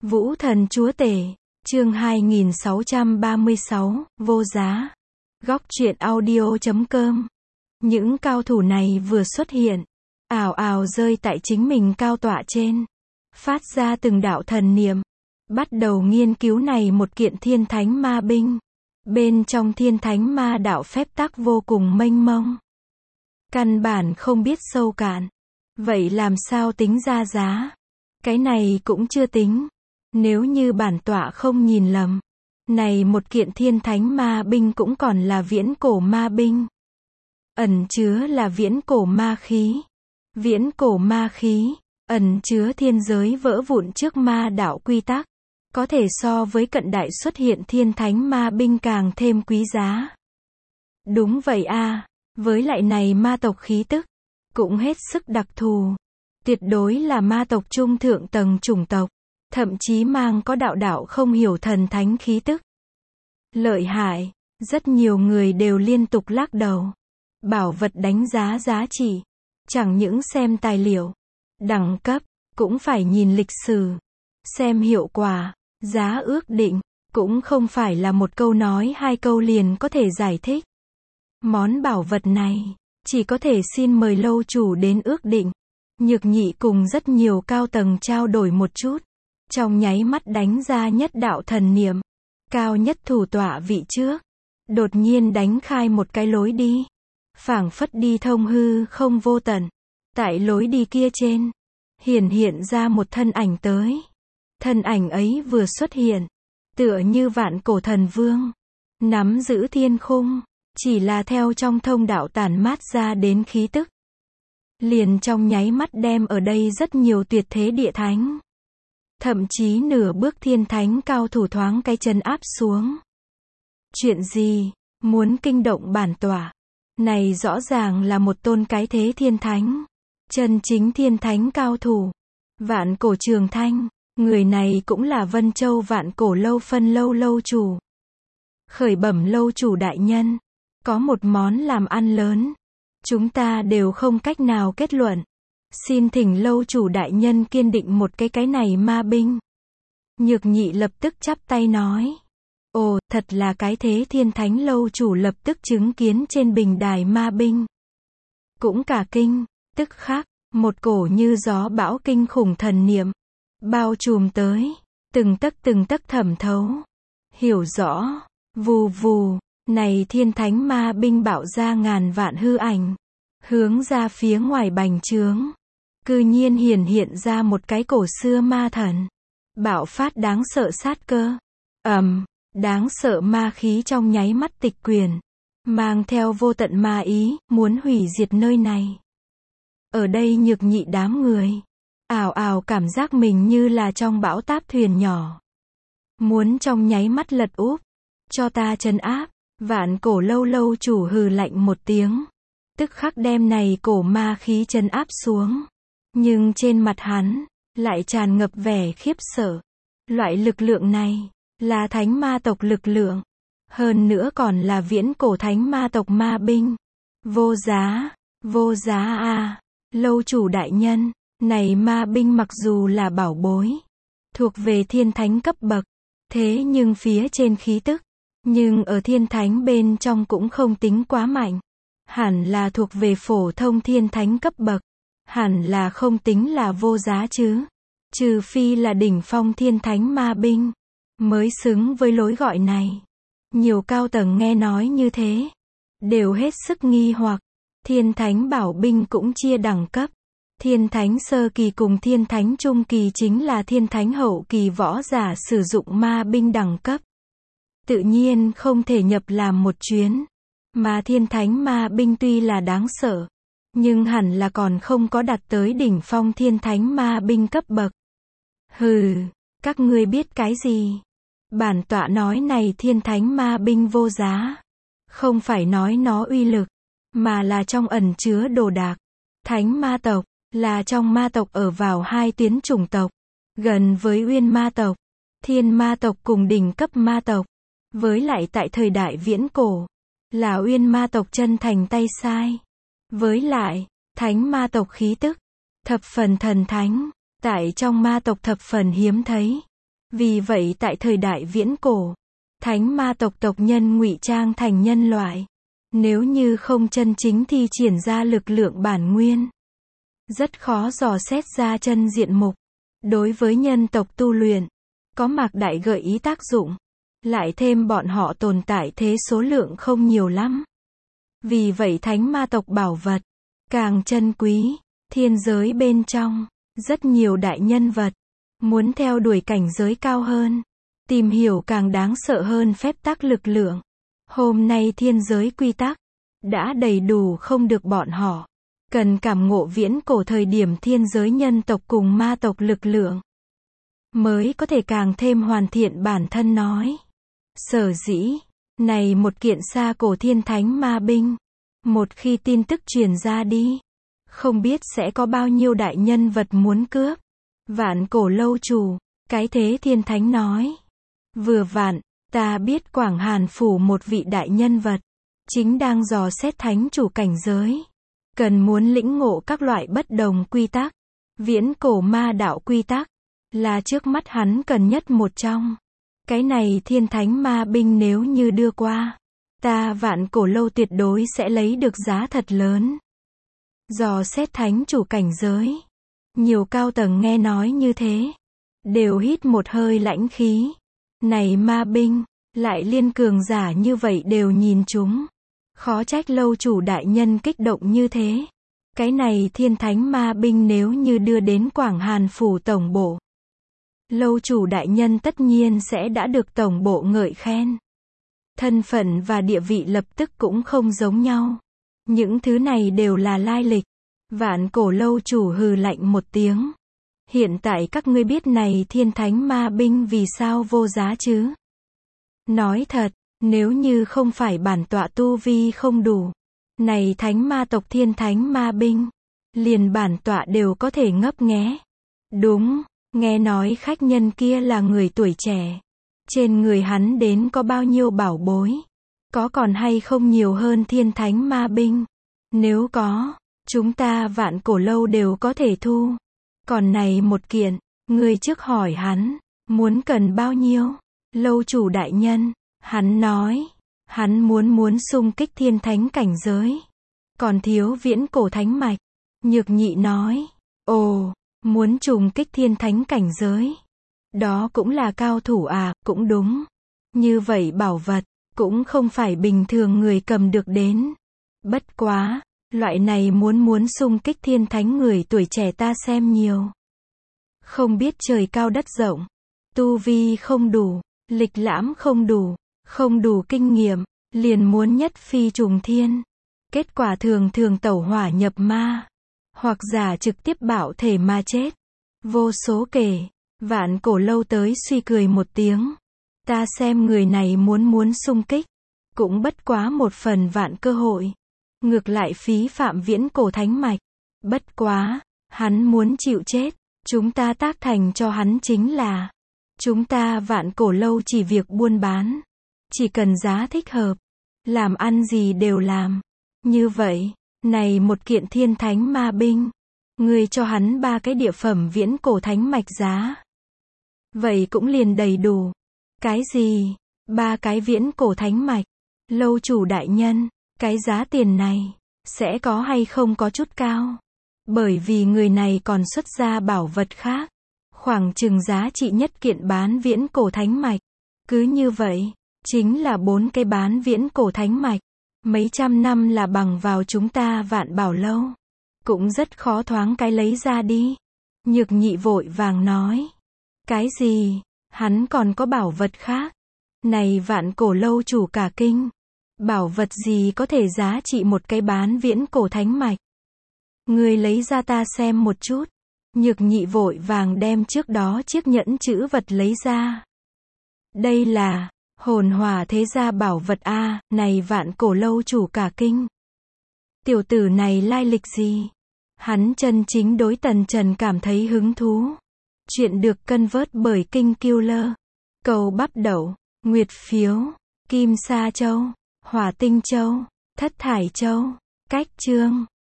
Vũ thần chúa tể, chương 2636, vô giá. Góc truyện audio.com. Những cao thủ này vừa xuất hiện, ào ào rơi tại chính mình cao tọa trên, phát ra từng đạo thần niệm, bắt đầu nghiên cứu này một kiện thiên thánh ma binh. Bên trong thiên thánh ma đạo phép tắc vô cùng mênh mông, căn bản không biết sâu cạn. Vậy làm sao tính ra giá? Cái này cũng chưa tính. Nếu như bản tọa không nhìn lầm, này một kiện thiên thánh ma binh cũng còn là viễn cổ ma binh. Ẩn chứa là viễn cổ ma khí. Viễn cổ ma khí, ẩn chứa thiên giới vỡ vụn trước ma đạo quy tắc. Có thể so với cận đại xuất hiện thiên thánh ma binh càng thêm quý giá. Đúng vậy a, với lại này ma tộc khí tức, cũng hết sức đặc thù. Tuyệt đối là ma tộc trung thượng tầng chủng tộc. Thậm chí mang có đạo đạo không hiểu thần thánh khí tức. Lợi hại, rất nhiều người đều liên tục lắc đầu. Bảo vật đánh giá giá trị, chẳng những xem tài liệu, đẳng cấp, cũng phải nhìn lịch sử, xem hiệu quả, giá ước định, cũng không phải là một câu nói hai câu liền có thể giải thích. Món bảo vật này, chỉ có thể xin mời lâu chủ đến ước định. Nhược Nhị cùng rất nhiều cao tầng trao đổi một chút. Trong nháy mắt đánh ra nhất đạo thần niệm, cao nhất thủ tọa vị trước, đột nhiên đánh khai một cái lối đi, phảng phất đi thông hư không vô tận. Tại lối đi kia trên, hiện ra một thân ảnh tới. Thân ảnh ấy vừa xuất hiện, tựa như vạn cổ thần vương, nắm giữ thiên khung, chỉ là theo trong thông đạo tản mát ra đến khí tức, liền trong nháy mắt đem ở đây rất nhiều tuyệt thế địa thánh, thậm chí nửa bước thiên thánh cao thủ thoáng cái chân áp xuống. Chuyện gì? Muốn kinh động bản tọa? Này rõ ràng là một tôn cái thế thiên thánh. Chân chính thiên thánh cao thủ. Vạn cổ Trường Thanh. Người này cũng là Vân Châu vạn cổ lâu phân lâu lâu chủ. Khởi bẩm lâu chủ đại nhân. Có một món làm ăn lớn. Chúng ta đều không cách nào kết luận. Xin thỉnh lâu chủ đại nhân kiên định một cái này ma binh. Nhược Nhị lập tức chắp tay nói. Ồ, thật là cái thế thiên thánh lâu chủ lập tức chứng kiến trên bình đài ma binh. Cũng cả kinh, tức khắc, một cổ như gió bão kinh khủng thần niệm, bao trùm tới, từng tấc thẩm thấu. Hiểu rõ, vù vù, này thiên thánh ma binh bạo ra ngàn vạn hư ảnh, hướng ra phía ngoài bành trướng. Cư nhiên hiện ra một cái cổ xưa ma thần, bạo phát đáng sợ sát cơ. Đáng sợ ma khí trong nháy mắt tịch quyền, mang theo vô tận ma ý, muốn hủy diệt nơi này. Ở đây Nhược Nhị đám người, ào ào cảm giác mình như là trong bão táp thuyền nhỏ. Muốn trong nháy mắt lật úp, cho ta trấn áp. Vạn cổ lâu lâu chủ hừ lạnh một tiếng, tức khắc đem này cổ ma khí trấn áp xuống. Nhưng trên mặt hắn, lại tràn ngập vẻ khiếp sợ. Loại lực lượng này, là thánh ma tộc lực lượng. Hơn nữa còn là viễn cổ thánh ma tộc ma binh. Vô giá a, lâu chủ đại nhân, này ma binh mặc dù là bảo bối, thuộc về thiên thánh cấp bậc, thế nhưng phía trên khí tức, nhưng ở thiên thánh bên trong cũng không tính quá mạnh. Hẳn là thuộc về phổ thông thiên thánh cấp bậc. Hẳn là không tính là vô giá chứ. Trừ phi là đỉnh phong thiên thánh ma binh, mới xứng với lối gọi này. Nhiều cao tầng nghe nói như thế, đều hết sức nghi hoặc. Thiên thánh bảo binh cũng chia đẳng cấp. Thiên thánh sơ kỳ cùng thiên thánh trung kỳ chính là thiên thánh hậu kỳ võ giả sử dụng ma binh đẳng cấp. Tự nhiên không thể nhập làm một chuyến. Mà thiên thánh ma binh tuy là đáng sợ, nhưng hẳn là còn không có đạt tới đỉnh phong thiên thánh ma binh cấp bậc. Hừ, các ngươi biết cái gì? Bản tọa nói này thiên thánh ma binh vô giá. Không phải nói nó uy lực, mà là trong ẩn chứa đồ đạc. Thánh ma tộc, là trong ma tộc ở vào hai tuyến chủng tộc. Gần với uyên ma tộc, thiên ma tộc cùng đỉnh cấp ma tộc. Với lại tại thời đại viễn cổ, là uyên ma tộc chân thành tay sai. Với lại, thánh ma tộc khí tức, thập phần thần thánh, tại trong ma tộc thập phần hiếm thấy. Vì vậy tại thời đại viễn cổ, thánh ma tộc tộc nhân ngụy trang thành nhân loại. Nếu như không chân chính thi triển ra lực lượng bản nguyên, rất khó dò xét ra chân diện mục. Đối với nhân tộc tu luyện, có mạc đại gợi ý tác dụng. Lại thêm bọn họ tồn tại thế số lượng không nhiều lắm. Vì vậy thánh ma tộc bảo vật càng chân quý. Thiên giới bên trong, rất nhiều đại nhân vật muốn theo đuổi cảnh giới cao hơn, tìm hiểu càng đáng sợ hơn phép tắc lực lượng. Hôm nay thiên giới quy tắc đã đầy đủ không được bọn họ cần cảm ngộ viễn cổ thời điểm thiên giới nhân tộc cùng ma tộc lực lượng, mới có thể càng thêm hoàn thiện bản thân nói. Sở dĩ, này một kiện xa cổ thiên thánh ma binh, một khi tin tức truyền ra đi, không biết sẽ có bao nhiêu đại nhân vật muốn cướp. Vạn cổ lâu chủ, cái thế thiên thánh nói. Vừa vặn, ta biết Quảng Hàn phủ một vị đại nhân vật, chính đang dò xét thánh chủ cảnh giới. Cần muốn lĩnh ngộ các loại bất đồng quy tắc. Viễn cổ ma đạo quy tắc, là trước mắt hắn cần nhất một trong. Cái này thiên thánh ma binh nếu như đưa qua, ta vạn cổ lâu tuyệt đối sẽ lấy được giá thật lớn. Dò xét thánh chủ cảnh giới. Nhiều cao tầng nghe nói như thế, đều hít một hơi lãnh khí. Này ma binh, lại liên cường giả như vậy đều nhìn chúng. Khó trách lâu chủ đại nhân kích động như thế. Cái này thiên thánh ma binh nếu như đưa đến Quảng Hàn phủ tổng bộ, lâu chủ đại nhân tất nhiên sẽ đã được tổng bộ ngợi khen. Thân phận và địa vị lập tức cũng không giống nhau. Những thứ này đều là lai lịch. Vạn cổ lâu chủ hừ lạnh một tiếng. Hiện tại các ngươi biết này thiên thánh ma binh vì sao vô giá chứ? Nói thật, nếu như không phải bản tọa tu vi không đủ, này thánh ma tộc thiên thánh ma binh, liền bản tọa đều có thể ngấp nghé. Đúng, nghe nói khách nhân kia là người tuổi trẻ. Trên người hắn đến có bao nhiêu bảo bối? Có còn hay không nhiều hơn thiên thánh ma binh? Nếu có, chúng ta vạn cổ lâu đều có thể thu. Còn này một kiện, người trước hỏi hắn, muốn cần bao nhiêu? Lâu chủ đại nhân, hắn nói, hắn muốn xung kích thiên thánh cảnh giới. Còn thiếu viễn cổ thánh mạch. Nhược nhị nói, ồ, muốn trùng kích thiên thánh cảnh giới. Đó cũng là cao thủ à, cũng đúng. Như vậy bảo vật, cũng không phải bình thường người cầm được đến. Bất quá, loại này muốn xung kích thiên thánh người tuổi trẻ ta xem nhiều. Không biết trời cao đất rộng, tu vi không đủ, lịch lãm không đủ kinh nghiệm, liền muốn nhất phi trùng thiên. Kết quả thường tẩu hỏa nhập ma, hoặc giả trực tiếp bạo thể mà chết. Vô số kể, vạn cổ lâu tới suy cười một tiếng. Ta xem người này muốn xung kích, cũng bất quá một phần vạn cơ hội. Ngược lại phí phạm viễn cổ thánh mạch. Bất quá, hắn muốn chịu chết, chúng ta tác thành cho hắn chính là. Chúng ta vạn cổ lâu chỉ việc buôn bán. Chỉ cần giá thích hợp, làm ăn gì đều làm. Như vậy, này một kiện thiên thánh ma binh, người cho hắn 3 cái địa phẩm viễn cổ thánh mạch giá. Vậy cũng liền đầy đủ. Cái gì? 3 cái viễn cổ thánh mạch. Lâu chủ đại nhân, cái giá tiền này, sẽ có hay không có chút cao. Bởi vì người này còn xuất ra bảo vật khác. Khoảng chừng giá trị nhất kiện bán viễn cổ thánh mạch. Cứ như vậy, chính là 4 cái bán viễn cổ thánh mạch. Mấy trăm năm là bằng vào chúng ta vạn bảo lâu. Cũng rất khó thoáng cái lấy ra đi. Nhược nhị vội vàng nói. Cái gì? Hắn còn có bảo vật khác. Này vạn cổ lâu chủ cả kinh. Bảo vật gì có thể giá trị một cái bán viễn cổ thánh mạch? Người lấy ra ta xem một chút. Nhược nhị vội vàng đem trước đó chiếc nhẫn chữ vật lấy ra. Đây là hồn hỏa thế gia bảo vật a. Này vạn cổ lâu chủ cả kinh. Tiểu tử này lai lịch gì? Hắn chân chính đối Tần Trần cảm thấy hứng thú. Chuyện được cân vớt bởi Kinh Killer. Cầu bắp đậu, nguyệt phiếu, kim sa châu, hỏa tinh châu, thất thải châu. Cách chương